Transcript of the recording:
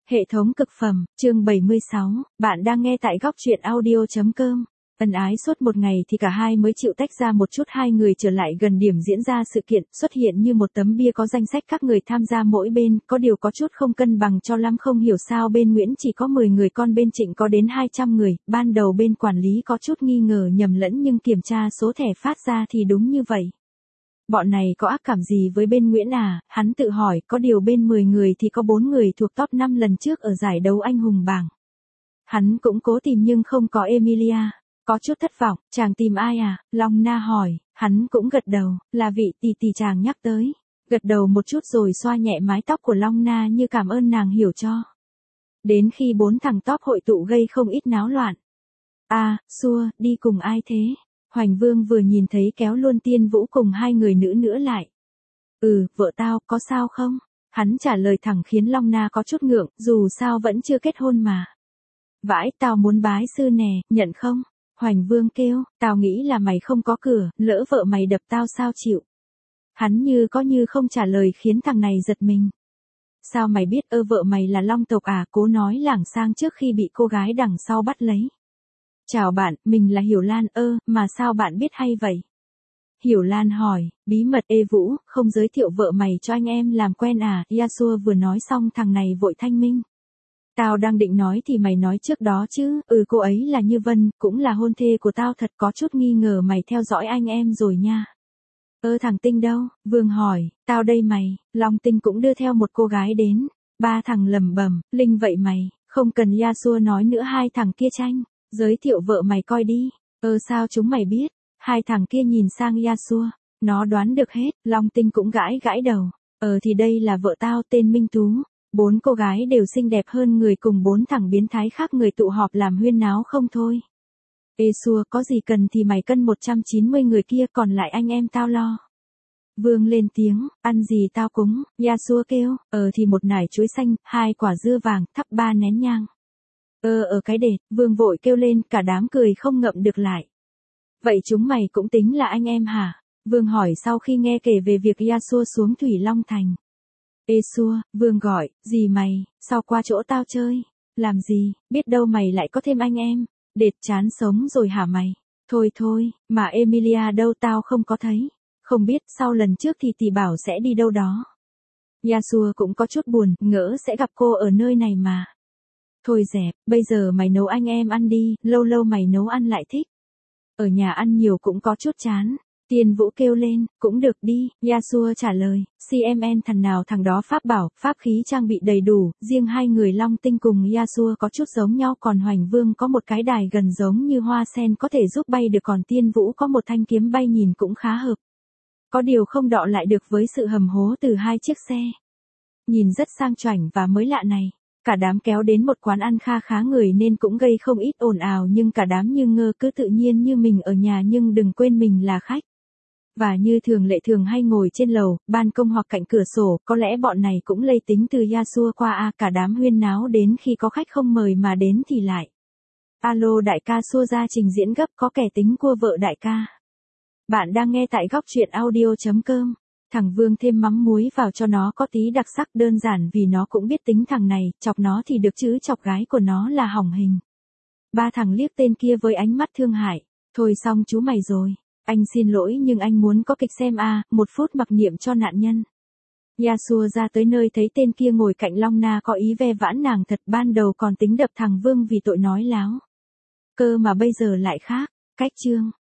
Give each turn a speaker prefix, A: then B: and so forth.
A: Hệ thống cực phẩm, chương 76, bạn đang nghe tại góc truyện audio.com. Ân ái suốt một ngày thì cả hai mới chịu tách ra một chút, hai người trở lại gần điểm diễn ra sự kiện, xuất hiện như một tấm bia có danh sách các người tham gia mỗi bên, có điều có chút không cân bằng cho lắm, không hiểu sao bên Nguyễn chỉ có 10 người con bên Trịnh có đến 200 người, ban đầu bên quản lý có chút nghi ngờ nhầm lẫn nhưng kiểm tra số thẻ phát ra thì đúng như vậy. Bọn này có ác cảm gì với bên Nguyễn à, hắn tự hỏi, có điều bên 10 người thì có 4 người thuộc top 5 lần trước ở giải đấu anh hùng bảng. Hắn cũng cố tìm nhưng không có Emilia, có chút thất vọng, chàng tìm ai à, Long Na hỏi, hắn cũng gật đầu, là vị tỷ tỷ chàng nhắc tới, gật đầu một chút rồi xoa nhẹ mái tóc của Long Na như cảm ơn nàng hiểu cho. Đến khi 4 thằng top hội tụ gây không ít náo loạn. Xua, đi cùng ai thế? Hoành Vương vừa nhìn thấy kéo luôn Tiên Vũ cùng hai người nữ nữa lại. Vợ tao, có sao không? Hắn trả lời thẳng khiến Long Na có chút ngượng, dù sao vẫn chưa kết hôn mà. Vãi, tao muốn bái sư nè, nhận không? Hoành Vương kêu, tao nghĩ là mày không có cửa, lỡ vợ mày đập tao sao chịu? Hắn như có như không trả lời khiến thằng này giật mình. Sao mày biết vợ mày là Long tộc à, cố nói lảng sang trước khi bị cô gái đằng sau bắt lấy. Chào bạn, mình là Hiểu Lan, mà sao bạn biết hay vậy? Hiểu Lan hỏi, bí mật Vũ, không giới thiệu vợ mày cho anh em làm quen à, Yasuo vừa nói xong thằng này vội thanh minh. Tao đang định nói thì mày nói trước đó chứ, cô ấy là Như Vân, cũng là hôn thê của tao, thật có chút nghi ngờ mày theo dõi anh em rồi nha. Thằng Tinh đâu? Vương hỏi, tao đây mày, Long Tinh cũng đưa theo một cô gái đến, ba thằng lẩm bẩm, Linh vậy mày, không cần Yasuo nói nữa, hai thằng kia tranh. Giới thiệu vợ mày coi đi. Sao chúng mày biết? Hai thằng kia nhìn sang Yasuo. Nó đoán được hết. Long Tinh cũng gãi gãi đầu. Thì đây là vợ tao, tên Minh Tú. 4 cô gái đều xinh đẹp hơn người, cùng 4 thằng biến thái khác người tụ họp làm huyên náo không thôi. Xua, có gì cần thì mày cân 190 người kia, còn lại anh em tao lo. Vương lên tiếng, ăn gì tao cúng. Yasuo kêu, thì một nải chuối xanh, 2 quả dưa vàng, thắp 3 nén nhang. Ở cái đệt, Vương vội kêu lên, cả đám cười không ngậm được lại. Vậy chúng mày cũng tính là anh em hả? Vương hỏi sau khi nghe kể về việc Yasuo xuống Thủy Long Thành. Xua, Vương gọi, gì mày, sao qua chỗ tao chơi? Làm gì, biết đâu mày lại có thêm anh em. Đệt chán sống rồi hả mày? Thôi, mà Emilia đâu, tao không có thấy. Không biết, sau lần trước thì tỷ bảo sẽ đi đâu đó. Yasuo cũng có chút buồn, ngỡ sẽ gặp cô ở nơi này mà. Thôi dẹp, bây giờ mày nấu anh em ăn đi, lâu lâu mày nấu ăn lại thích. Ở nhà ăn nhiều cũng có chút chán. Tiên Vũ kêu lên, cũng được đi, Yasuo trả lời, CMN thằng nào thằng đó pháp bảo, pháp khí trang bị đầy đủ, riêng hai người Long Tinh cùng Yasuo có chút giống nhau, còn Hoành Vương có một cái đài gần giống như hoa sen có thể giúp bay được, còn Tiên Vũ có một thanh kiếm bay nhìn cũng khá hợp. Có điều không đọ lại được với sự hầm hố từ 2 chiếc xe. Nhìn rất sang chảnh và mới lạ này. Cả đám kéo đến một quán ăn kha khá người nên cũng gây không ít ồn ào, nhưng cả đám như ngơ, cứ tự nhiên như mình ở nhà nhưng đừng quên mình là khách. Và như thường lệ thường hay ngồi trên lầu, ban công hoặc cạnh cửa sổ, có lẽ bọn này cũng lây tính từ Yasuo qua cả đám huyên náo đến khi có khách không mời mà đến thì lại. Alo đại ca, xua ra trình diễn gấp, có kẻ tính cua vợ đại ca. Bạn đang nghe tại góc truyện audio.com. Thằng Vương thêm mắm muối vào cho nó có tí đặc sắc, đơn giản vì nó cũng biết tính thằng này, chọc nó thì được chứ chọc gái của nó là hỏng hình. Ba thằng liếc tên kia với ánh mắt thương hại. Thôi xong chú mày rồi. Anh xin lỗi nhưng anh muốn có kịch xem 1 phút mặc niệm cho nạn nhân. Yasuo ra tới nơi thấy tên kia ngồi cạnh Long Na có ý ve vãn nàng thật, ban đầu còn tính đập thằng Vương vì tội nói láo. Cơ mà bây giờ lại khác, cách chương.